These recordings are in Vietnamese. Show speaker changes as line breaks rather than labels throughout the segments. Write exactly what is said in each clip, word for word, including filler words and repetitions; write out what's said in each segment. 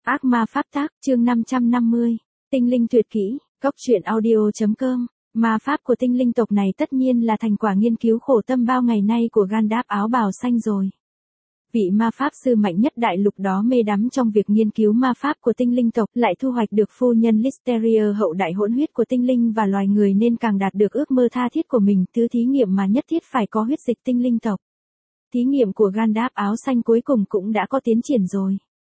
Ác ma pháp tác, chương năm trăm năm mươi. Tinh linh tuyệt kỹ, cốc truyện audio.com. Ma pháp của tinh linh tộc này tất nhiên là thành quả nghiên cứu khổ tâm bao ngày nay của Gandalf áo bào xanh rồi. Vị ma pháp sư mạnh nhất đại lục đó mê đắm trong việc nghiên cứu ma pháp của tinh linh tộc, lại thu hoạch được phu nhân Listeria hậu đại hỗn huyết của tinh linh và loài người, nên càng đạt được ước mơ tha thiết của mình, thứ thí nghiệm mà nhất thiết phải có huyết dịch tinh linh tộc. Thí nghiệm của Gandalf áo xanh cuối cùng cũng đã có tiến triển rồi.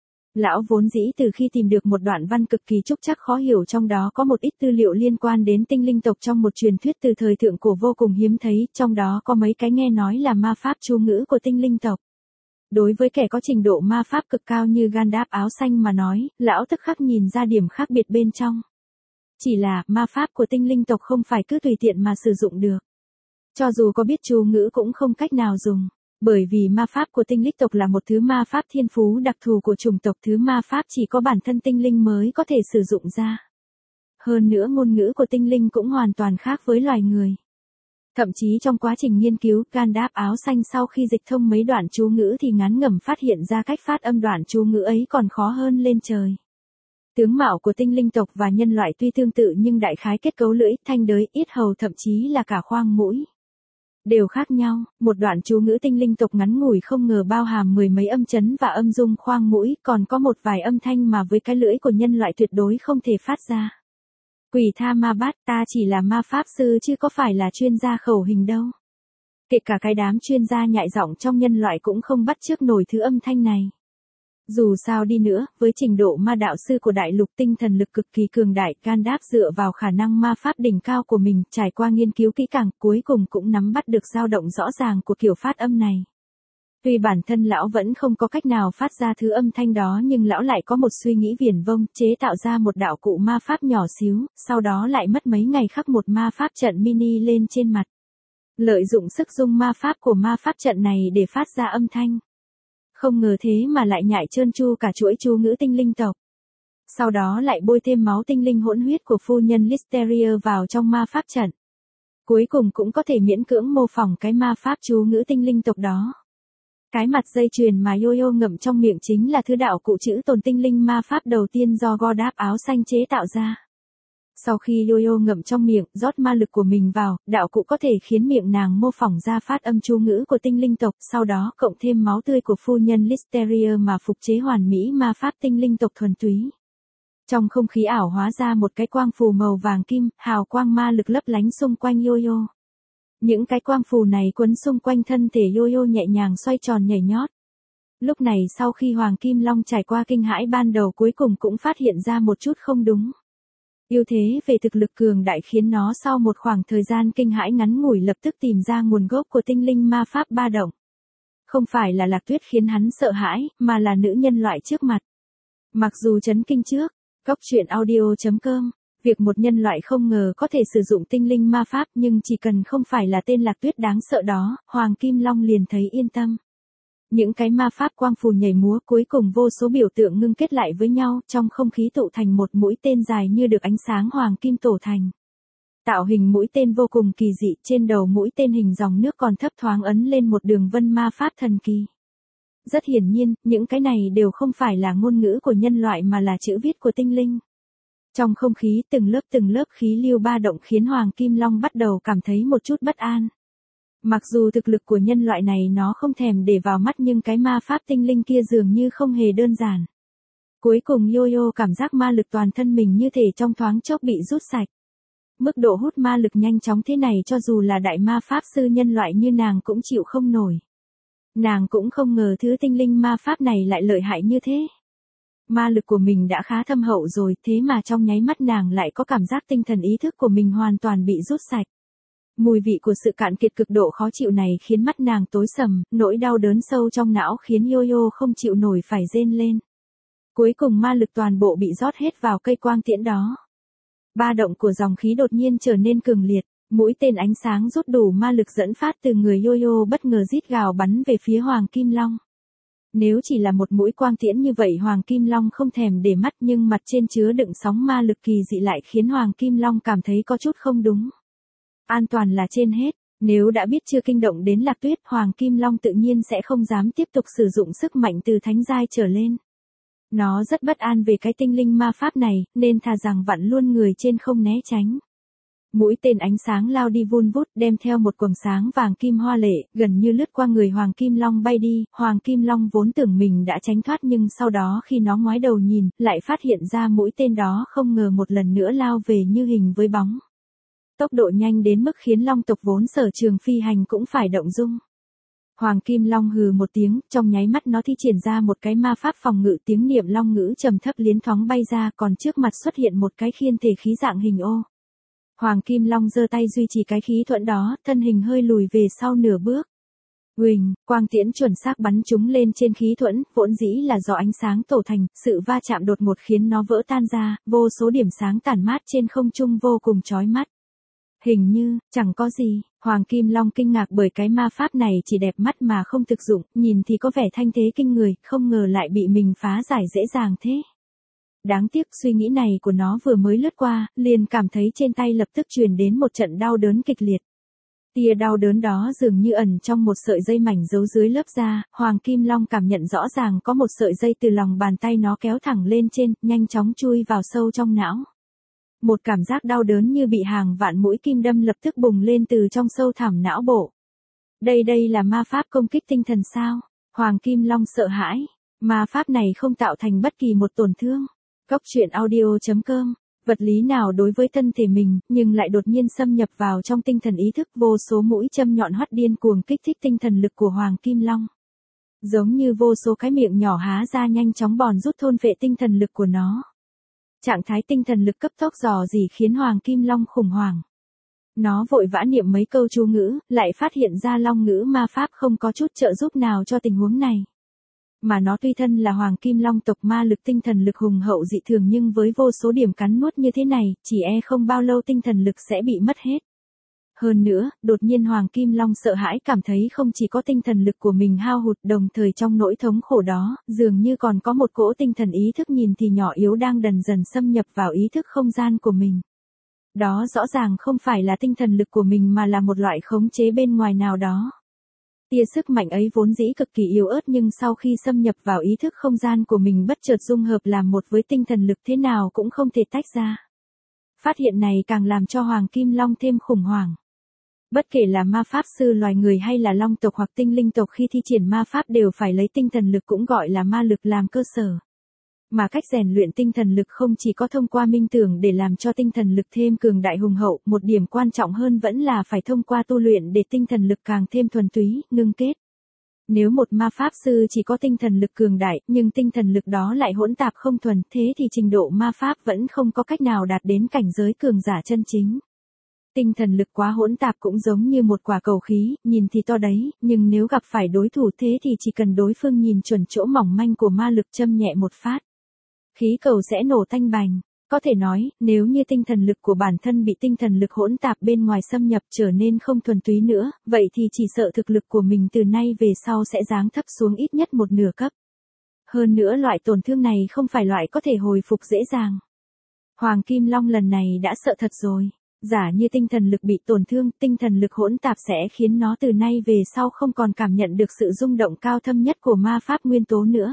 Lão vốn dĩ từ khi tìm được một đoạn văn cực kỳ trúc trắc khó hiểu, trong đó có một ít tư liệu liên quan đến tinh linh tộc trong một truyền thuyết từ thời thượng cổ vô cùng hiếm thấy, trong đó có mấy cái nghe nói là ma pháp chú ngữ của tinh linh tộc. Đối với kẻ có trình độ ma pháp cực cao như Gandalf áo xanh mà nói, lão tức khắc nhìn ra điểm khác biệt bên trong. Chỉ là, ma pháp của tinh linh tộc không phải cứ tùy tiện mà sử dụng được. Cho dù có biết chú ngữ cũng không cách nào dùng. Bởi vì ma pháp của tinh linh tộc là một thứ ma pháp thiên phú đặc thù của chủng tộc, thứ ma pháp chỉ có bản thân tinh linh mới có thể sử dụng ra. Hơn nữa ngôn ngữ của tinh linh cũng hoàn toàn khác với loài người. Thậm chí trong quá trình nghiên cứu, Gandalf áo xanh sau khi dịch thông mấy đoạn chú ngữ thì ngán ngẩm phát hiện ra cách phát âm đoạn chú ngữ ấy còn khó hơn lên trời. Tướng mạo của tinh linh tộc và nhân loại tuy tương tự nhưng đại khái kết cấu lưỡi, thanh đới, yết hầu, thậm chí là cả khoang mũi đều khác nhau. Một đoạn chú ngữ tinh linh tộc ngắn ngủi không ngờ bao hàm mười mấy âm chấn và âm dung khoang mũi, còn có một vài âm thanh mà với cái lưỡi của nhân loại tuyệt đối không thể phát ra. Quỷ tha ma bát, ta chỉ là ma pháp sư chứ có phải là chuyên gia khẩu hình đâu. Kể cả cái đám chuyên gia nhại giọng trong nhân loại cũng không bắt chước nổi thứ âm thanh này. Dù sao đi nữa, với trình độ ma đạo sư của đại lục, tinh thần lực cực kỳ cường đại, Gandalf dựa vào khả năng ma pháp đỉnh cao của mình, trải qua nghiên cứu kỹ càng, cuối cùng cũng nắm bắt được dao động rõ ràng của kiểu phát âm này. Tuy bản thân lão vẫn không có cách nào phát ra thứ âm thanh đó, nhưng lão lại có một suy nghĩ viển vông, chế tạo ra một đạo cụ ma pháp nhỏ xíu, sau đó lại mất mấy ngày khắc một ma pháp trận mini lên trên mặt. Lợi dụng sức dung ma pháp của ma pháp trận này để phát ra âm thanh. Không ngờ thế mà lại nhại trơn tru cả chuỗi chú ngữ tinh linh tộc. Sau đó lại bôi thêm máu tinh linh hỗn huyết của phu nhân Listeria vào trong ma pháp trận. Cuối cùng cũng có thể miễn cưỡng mô phỏng cái ma pháp chú ngữ tinh linh tộc đó. Cái mặt dây chuyền mà Yo-Yo ngậm trong miệng chính là thứ đạo cụ chữ tồn tinh linh ma pháp đầu tiên do Gandalf áo xanh chế tạo ra. Sau khi Yo-Yo ngậm trong miệng, rót ma lực của mình vào, đạo cụ có thể khiến miệng nàng mô phỏng ra phát âm chú ngữ của tinh linh tộc, sau đó cộng thêm máu tươi của phu nhân Listeria mà phục chế hoàn mỹ ma pháp tinh linh tộc thuần túy. Trong không khí ảo hóa ra một cái quang phù màu vàng kim, hào quang ma lực lấp lánh xung quanh Yo-Yo. Những cái quang phù này quấn xung quanh thân thể Yo-Yo nhẹ nhàng xoay tròn nhảy nhót. Lúc này sau khi Hoàng Kim Long trải qua kinh hãi ban đầu, cuối cùng cũng phát hiện ra một chút không đúng. Ưu thế về thực lực cường đại khiến nó sau một khoảng thời gian kinh hãi ngắn ngủi lập tức tìm ra nguồn gốc của tinh linh ma pháp ba động. Không phải là Lạc Tuyết khiến hắn sợ hãi, mà là nữ nhân loại trước mặt. Mặc dù chấn kinh trước, cốc truyện audio.com, việc một nhân loại không ngờ có thể sử dụng tinh linh ma pháp, nhưng chỉ cần không phải là tên Lạc Tuyết đáng sợ đó, Hoàng Kim Long liền thấy yên tâm. Những cái ma pháp quang phù nhảy múa, cuối cùng vô số biểu tượng ngưng kết lại với nhau, trong không khí tụ thành một mũi tên dài như được ánh sáng hoàng kim tổ thành. Tạo hình mũi tên vô cùng kỳ dị, trên đầu mũi tên hình dòng nước còn thấp thoáng ấn lên một đường vân ma pháp thần kỳ. Rất hiển nhiên, những cái này đều không phải là ngôn ngữ của nhân loại mà là chữ viết của tinh linh. Trong không khí từng lớp từng lớp khí lưu ba động khiến Hoàng Kim Long bắt đầu cảm thấy một chút bất an. Mặc dù thực lực của nhân loại này nó không thèm để vào mắt, nhưng cái ma pháp tinh linh kia dường như không hề đơn giản. Cuối cùng Yo-Yo cảm giác ma lực toàn thân mình như thể trong thoáng chốc bị rút sạch. Mức độ hút ma lực nhanh chóng thế này cho dù là đại ma pháp sư nhân loại như nàng cũng chịu không nổi. Nàng cũng không ngờ thứ tinh linh ma pháp này lại lợi hại như thế. Ma lực của mình đã khá thâm hậu rồi, thế mà trong nháy mắt nàng lại có cảm giác tinh thần ý thức của mình hoàn toàn bị rút sạch. Mùi vị của sự cạn kiệt cực độ khó chịu này khiến mắt nàng tối sầm, nỗi đau đớn sâu trong não khiến Yo-Yo không chịu nổi phải rên lên. Cuối cùng ma lực toàn bộ bị rót hết vào cây quang tiễn đó. Ba động của dòng khí đột nhiên trở nên cường liệt, mũi tên ánh sáng rút đủ ma lực dẫn phát từ người Yo-Yo bất ngờ rít gào bắn về phía Hoàng Kim Long. Nếu chỉ là một mũi quang tiễn như vậy Hoàng Kim Long không thèm để mắt, nhưng mặt trên chứa đựng sóng ma lực kỳ dị lại khiến Hoàng Kim Long cảm thấy có chút không đúng. An toàn là trên hết, nếu đã biết chưa kinh động đến Lạc Tuyết, Hoàng Kim Long tự nhiên sẽ không dám tiếp tục sử dụng sức mạnh từ thánh giai trở lên. Nó rất bất an về cái tinh linh ma pháp này, nên thà rằng vặn luôn người trên không né tránh. Mũi tên ánh sáng lao đi vun vút, đem theo một quầng sáng vàng kim hoa lệ, gần như lướt qua người Hoàng Kim Long bay đi. Hoàng Kim Long vốn tưởng mình đã tránh thoát, nhưng sau đó khi nó ngoái đầu nhìn, lại phát hiện ra mũi tên đó không ngờ một lần nữa lao về như hình với bóng. Tốc độ nhanh đến mức khiến long tộc vốn sở trường phi hành cũng phải động dung. Hoàng Kim Long hừ một tiếng, trong nháy mắt nó thi triển ra một cái ma pháp phòng ngự, tiếng niệm long ngữ trầm thấp liến thoáng bay ra, còn trước mặt xuất hiện một cái khiên thể khí dạng hình ô. Hoàng Kim Long giơ tay duy trì cái khí thuẫn đó, thân hình hơi lùi về sau nửa bước. Huỳnh, quang tiễn chuẩn xác bắn chúng lên trên khí thuẫn, vốn dĩ là do ánh sáng tổ thành, sự va chạm đột ngột khiến nó vỡ tan ra, vô số điểm sáng tản mát trên không trung vô cùng chói mắt. Hình như, chẳng có gì, Hoàng Kim Long kinh ngạc bởi cái ma pháp này chỉ đẹp mắt mà không thực dụng, nhìn thì có vẻ thanh thế kinh người, không ngờ lại bị mình phá giải dễ dàng thế. Đáng tiếc suy nghĩ này của nó vừa mới lướt qua, liền cảm thấy trên tay lập tức truyền đến một trận đau đớn kịch liệt. Tia đau đớn đó dường như ẩn trong một sợi dây mảnh giấu dưới lớp da, Hoàng Kim Long cảm nhận rõ ràng có một sợi dây từ lòng bàn tay nó kéo thẳng lên trên, nhanh chóng chui vào sâu trong não. Một cảm giác đau đớn như bị hàng vạn mũi kim đâm lập tức bùng lên từ trong sâu thẳm não bộ. Đây đây là ma pháp công kích tinh thần sao? Hoàng Kim Long sợ hãi. Ma pháp này không tạo thành bất kỳ một tổn thương. Góc truyện audio chấm com. Vật lý nào đối với thân thể mình, nhưng lại đột nhiên xâm nhập vào trong tinh thần ý thức, vô số mũi châm nhọn hoắt điên cuồng kích thích tinh thần lực của Hoàng Kim Long. Giống như vô số cái miệng nhỏ há ra nhanh chóng bòn rút thôn phệ tinh thần lực của nó. Trạng thái tinh thần lực cấp tốc dò dỉ khiến Hoàng Kim Long khủng hoảng. Nó vội vã niệm mấy câu chú ngữ, lại phát hiện ra long ngữ ma pháp không có chút trợ giúp nào cho tình huống này. Mà nó tuy thân là Hoàng Kim Long tộc ma lực tinh thần lực hùng hậu dị thường, nhưng với vô số điểm cắn nuốt như thế này, chỉ e không bao lâu tinh thần lực sẽ bị mất hết. Hơn nữa, đột nhiên Hoàng Kim Long sợ hãi cảm thấy không chỉ có tinh thần lực của mình hao hụt, đồng thời trong nỗi thống khổ đó, dường như còn có một cỗ tinh thần ý thức nhìn thì nhỏ yếu đang dần dần xâm nhập vào ý thức không gian của mình. Đó rõ ràng không phải là tinh thần lực của mình mà là một loại khống chế bên ngoài nào đó. Tia sức mạnh ấy vốn dĩ cực kỳ yếu ớt, nhưng sau khi xâm nhập vào ý thức không gian của mình bất chợt dung hợp làm một với tinh thần lực, thế nào cũng không thể tách ra. Phát hiện này càng làm cho Hoàng Kim Long thêm khủng hoảng. Bất kể là ma pháp sư loài người hay là long tộc hoặc tinh linh tộc, khi thi triển ma pháp đều phải lấy tinh thần lực, cũng gọi là ma lực, làm cơ sở. Mà cách rèn luyện tinh thần lực không chỉ có thông qua minh tưởng để làm cho tinh thần lực thêm cường đại hùng hậu, một điểm quan trọng hơn vẫn là phải thông qua tu luyện để tinh thần lực càng thêm thuần túy, ngưng kết. Nếu một ma pháp sư chỉ có tinh thần lực cường đại, nhưng tinh thần lực đó lại hỗn tạp không thuần, thế thì trình độ ma pháp vẫn không có cách nào đạt đến cảnh giới cường giả chân chính. Tinh thần lực quá hỗn tạp cũng giống như một quả cầu khí, nhìn thì to đấy, nhưng nếu gặp phải đối thủ thế thì chỉ cần đối phương nhìn chuẩn chỗ mỏng manh của ma lực châm nhẹ một phát, khí cầu sẽ nổ tanh bành. Có thể nói, nếu như tinh thần lực của bản thân bị tinh thần lực hỗn tạp bên ngoài xâm nhập trở nên không thuần túy nữa, vậy thì chỉ sợ thực lực của mình từ nay về sau sẽ giáng thấp xuống ít nhất một nửa cấp. Hơn nữa loại tổn thương này không phải loại có thể hồi phục dễ dàng. Hoàng Kim Long lần này đã sợ thật rồi. Giả như tinh thần lực bị tổn thương, tinh thần lực hỗn tạp sẽ khiến nó từ nay về sau không còn cảm nhận được sự rung động cao thâm nhất của ma pháp nguyên tố nữa.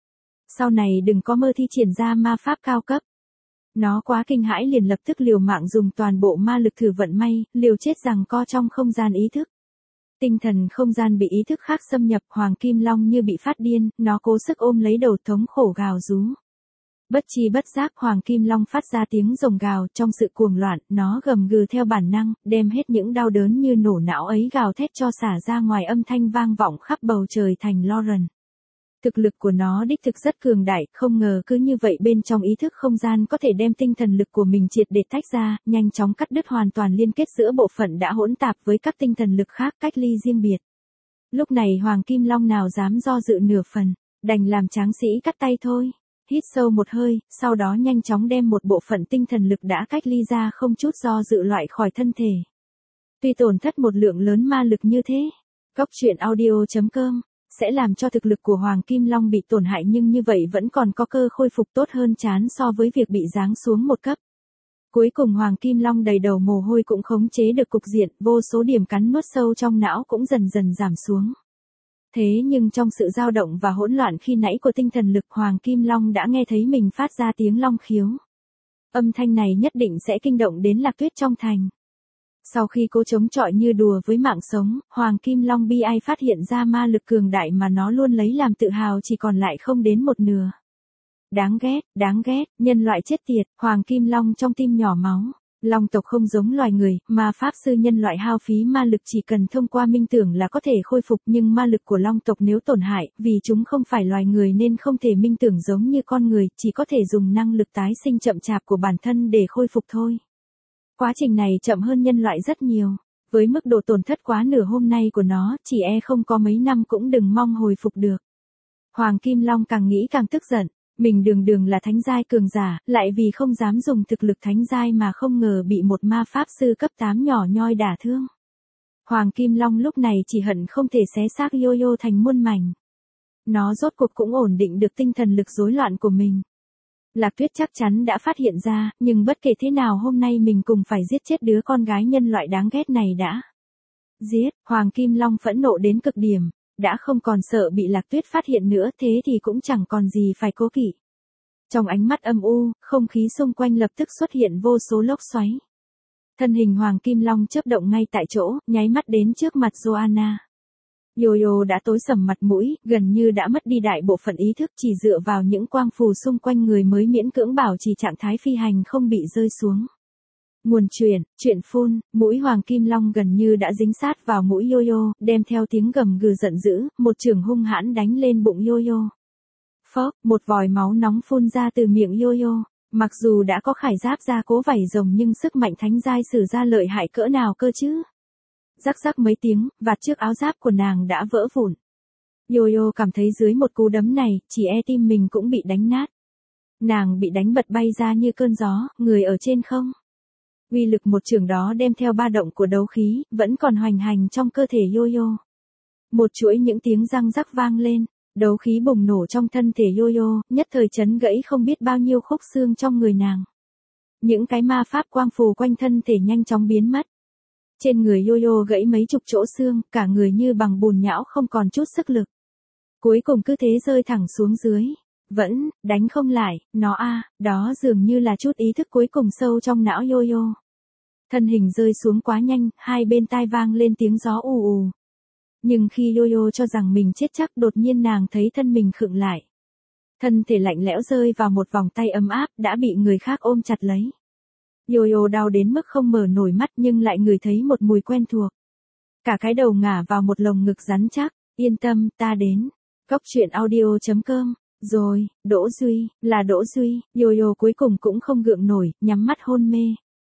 Sau này đừng có mơ thi triển ra ma pháp cao cấp. Nó quá kinh hãi liền lập tức liều mạng dùng toàn bộ ma lực thử vận may, liều chết giằng co trong không gian ý thức. Tinh thần không gian bị ý thức khác xâm nhập, Hoàng Kim Long như bị phát điên, nó cố sức ôm lấy đầu thống khổ gào rú. Bất chi bất giác Hoàng Kim Long phát ra tiếng rồng gào, trong sự cuồng loạn, nó gầm gừ theo bản năng, đem hết những đau đớn như nổ não ấy gào thét cho xả ra ngoài, âm thanh vang vọng khắp bầu trời thành Lauren. Thực lực của nó đích thực rất cường đại, không ngờ cứ như vậy bên trong ý thức không gian có thể đem tinh thần lực của mình triệt để tách ra, nhanh chóng cắt đứt hoàn toàn liên kết giữa bộ phận đã hỗn tạp với các tinh thần lực khác, cách ly riêng biệt. Lúc này Hoàng Kim Long nào dám do dự nửa phần, đành làm tráng sĩ cắt tay thôi. Hít sâu một hơi, sau đó nhanh chóng đem một bộ phận tinh thần lực đã cách ly ra không chút do dự loại khỏi thân thể. Tuy tổn thất một lượng lớn ma lực như thế, góc truyện audio chấm com sẽ làm cho thực lực của Hoàng Kim Long bị tổn hại, nhưng như vậy vẫn còn có cơ khôi phục tốt hơn chán so với việc bị giáng xuống một cấp. Cuối cùng Hoàng Kim Long đầy đầu mồ hôi cũng khống chế được cục diện, vô số điểm cắn nuốt sâu trong não cũng dần dần giảm xuống. Thế nhưng trong sự dao động và hỗn loạn khi nãy của tinh thần lực, Hoàng Kim Long đã nghe thấy mình phát ra tiếng long khiếu. Âm thanh này nhất định sẽ kinh động đến Lạc Tuyết trong thành. Sau khi cố chống chọi như đùa với mạng sống, Hoàng Kim Long bi ai phát hiện ra ma lực cường đại mà nó luôn lấy làm tự hào chỉ còn lại không đến một nửa. Đáng ghét, đáng ghét, nhân loại chết tiệt, Hoàng Kim Long trong tim nhỏ máu. Long tộc không giống loài người, mà pháp sư nhân loại hao phí ma lực chỉ cần thông qua minh tưởng là có thể khôi phục, nhưng ma lực của long tộc nếu tổn hại, vì chúng không phải loài người nên không thể minh tưởng giống như con người, chỉ có thể dùng năng lực tái sinh chậm chạp của bản thân để khôi phục thôi. Quá trình này chậm hơn nhân loại rất nhiều. Với mức độ tổn thất quá nửa hôm nay của nó, chỉ e không có mấy năm cũng đừng mong hồi phục được. Hoàng Kim Long càng nghĩ càng tức giận. Mình đường đường là thánh giai cường giả, lại vì không dám dùng thực lực thánh giai mà không ngờ bị một ma pháp sư cấp tám nhỏ nhoi đả thương. Hoàng Kim Long lúc này chỉ hận không thể xé xác Yo-Yo thành muôn mảnh. Nó rốt cuộc cũng ổn định được tinh thần lực rối loạn của mình. Lạc Tuyết chắc chắn đã phát hiện ra, nhưng bất kể thế nào hôm nay mình cùng phải giết chết đứa con gái nhân loại đáng ghét này đã. Giết, Hoàng Kim Long phẫn nộ đến cực điểm. Đã không còn sợ bị Lạc Tuyết phát hiện nữa, thế thì cũng chẳng còn gì phải cố kỵ. Trong ánh mắt âm u, không khí xung quanh lập tức xuất hiện vô số lốc xoáy. Thân hình Hoàng Kim Long chớp động ngay tại chỗ, nháy mắt đến trước mặt Joanna. Yo-Yo đã tối sầm mặt mũi, gần như đã mất đi đại bộ phận ý thức, chỉ dựa vào những quang phù xung quanh người mới miễn cưỡng bảo trì trạng thái phi hành không bị rơi xuống. Nguồn truyền, chuyện phun, mũi Hoàng Kim Long gần như đã dính sát vào mũi Yo-Yo, đem theo tiếng gầm gừ giận dữ, một chưởng hung hãn đánh lên bụng Yo-Yo. Phốc, một vòi máu nóng phun ra từ miệng Yo-Yo. Mặc dù đã có khải giáp gia cố vảy rồng nhưng sức mạnh thánh giai sử ra lợi hại cỡ nào cơ chứ? Rắc rắc mấy tiếng, vạt trước áo giáp của nàng đã vỡ vụn. Yo-Yo cảm thấy dưới một cú đấm này, chỉ e tim mình cũng bị đánh nát. Nàng bị đánh bật bay ra như cơn gió, người ở trên không. Uy lực một chưởng đó đem theo ba động của đấu khí, vẫn còn hoành hành trong cơ thể Yo-Yo. Một chuỗi những tiếng răng rắc vang lên, đấu khí bùng nổ trong thân thể Yo-Yo, nhất thời chấn gãy không biết bao nhiêu khúc xương trong người nàng. Những cái ma pháp quang phù quanh thân thể nhanh chóng biến mất. Trên người Yo-Yo gãy mấy chục chỗ xương, cả người như bằng bùn nhão không còn chút sức lực. Cuối cùng cứ thế rơi thẳng xuống dưới. Vẫn, đánh không lại, nó a à, đó dường như là chút ý thức cuối cùng sâu trong não Yo-Yo. Thân hình rơi xuống quá nhanh, hai bên tai vang lên tiếng gió ù ù. Nhưng khi Yo-Yo cho rằng mình chết chắc, đột nhiên nàng thấy thân mình khựng lại. Thân thể lạnh lẽo rơi vào một vòng tay ấm áp, đã bị người khác ôm chặt lấy. Yo-Yo đau đến mức không mở nổi mắt nhưng lại ngửi thấy một mùi quen thuộc. Cả cái đầu ngả vào một lồng ngực rắn chắc, yên tâm, ta đến. Góc truyện audio chấm com. Rồi, Đỗ Duy, là Đỗ Duy, Yo-Yo cuối cùng cũng không gượng nổi, nhắm mắt hôn mê.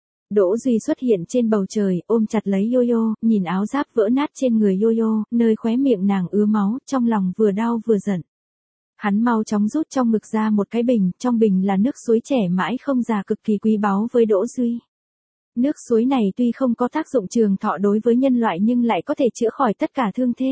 Đỗ Duy xuất hiện trên bầu trời, ôm chặt lấy Yo-Yo, nhìn áo giáp vỡ nát trên người Yo-Yo, nơi khóe miệng nàng ứa máu, trong lòng vừa đau vừa giận. Hắn mau chóng rút trong ngực ra một cái bình, trong bình là nước suối trẻ mãi không già cực kỳ quý báu với Đỗ Duy. Nước suối này tuy không có tác dụng trường thọ đối với nhân loại nhưng lại có thể chữa khỏi tất cả thương thế.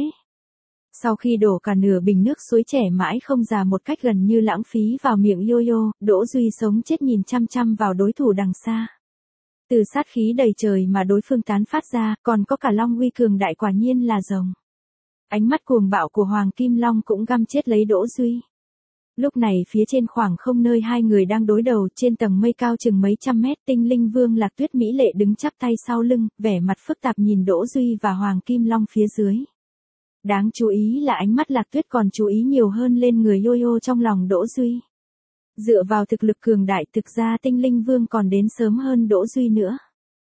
Sau khi đổ cả nửa bình nước suối trẻ mãi không già một cách gần như lãng phí vào miệng Yo-Yo, Đỗ Duy sống chết nhìn chăm chăm vào đối thủ đằng xa. Từ sát khí đầy trời mà đối phương tán phát ra, còn có cả long uy cường đại quả nhiên là rồng. Ánh mắt cuồng bạo của Hoàng Kim Long cũng găm chết lấy Đỗ Duy. Lúc này phía trên khoảng không nơi hai người đang đối đầu, trên tầng mây cao chừng mấy trăm mét, Tinh Linh Vương Lạc Tuyết mỹ lệ đứng chắp tay sau lưng, vẻ mặt phức tạp nhìn Đỗ Duy và Hoàng Kim Long phía dưới. Đáng chú ý là ánh mắt Lạc Tuyết còn chú ý nhiều hơn lên người Yo-Yo trong lòng Đỗ Duy. Dựa vào thực lực cường đại, thực ra Tinh Linh Vương còn đến sớm hơn Đỗ Duy nữa.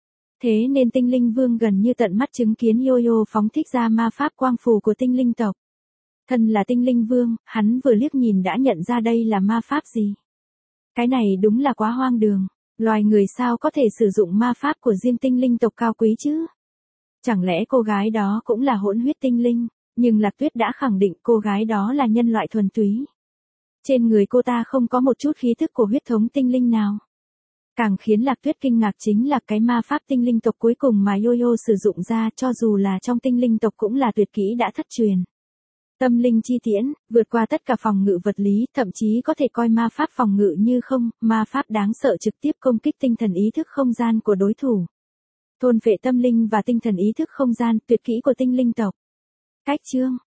Thế nên Tinh Linh Vương gần như tận mắt chứng kiến Yo-Yo phóng thích ra ma pháp quang phù của tinh linh tộc. Thân là Tinh Linh Vương, hắn vừa liếc nhìn đã nhận ra đây là ma pháp gì. Cái này đúng là quá hoang đường, loài người sao có thể sử dụng ma pháp của riêng tinh linh tộc cao quý chứ? Chẳng lẽ cô gái đó cũng là hỗn huyết tinh linh? Nhưng Lạc Tuyết đã khẳng định cô gái đó là nhân loại thuần túy. Trên người cô ta không có một chút khí thức của huyết thống tinh linh nào. Càng khiến Lạc Tuyết kinh ngạc chính là cái ma pháp tinh linh tộc cuối cùng mà Yo-Yo sử dụng ra, cho dù là trong tinh linh tộc cũng là tuyệt kỹ đã thất truyền. Tâm linh chi tiễn, vượt qua tất cả phòng ngự vật lý, thậm chí có thể coi ma pháp phòng ngự như không, ma pháp đáng sợ trực tiếp công kích tinh thần ý thức không gian của đối thủ. Thôn phệ tâm linh và tinh thần ý thức không gian, tuyệt kỹ của tinh linh tộc. Cách chương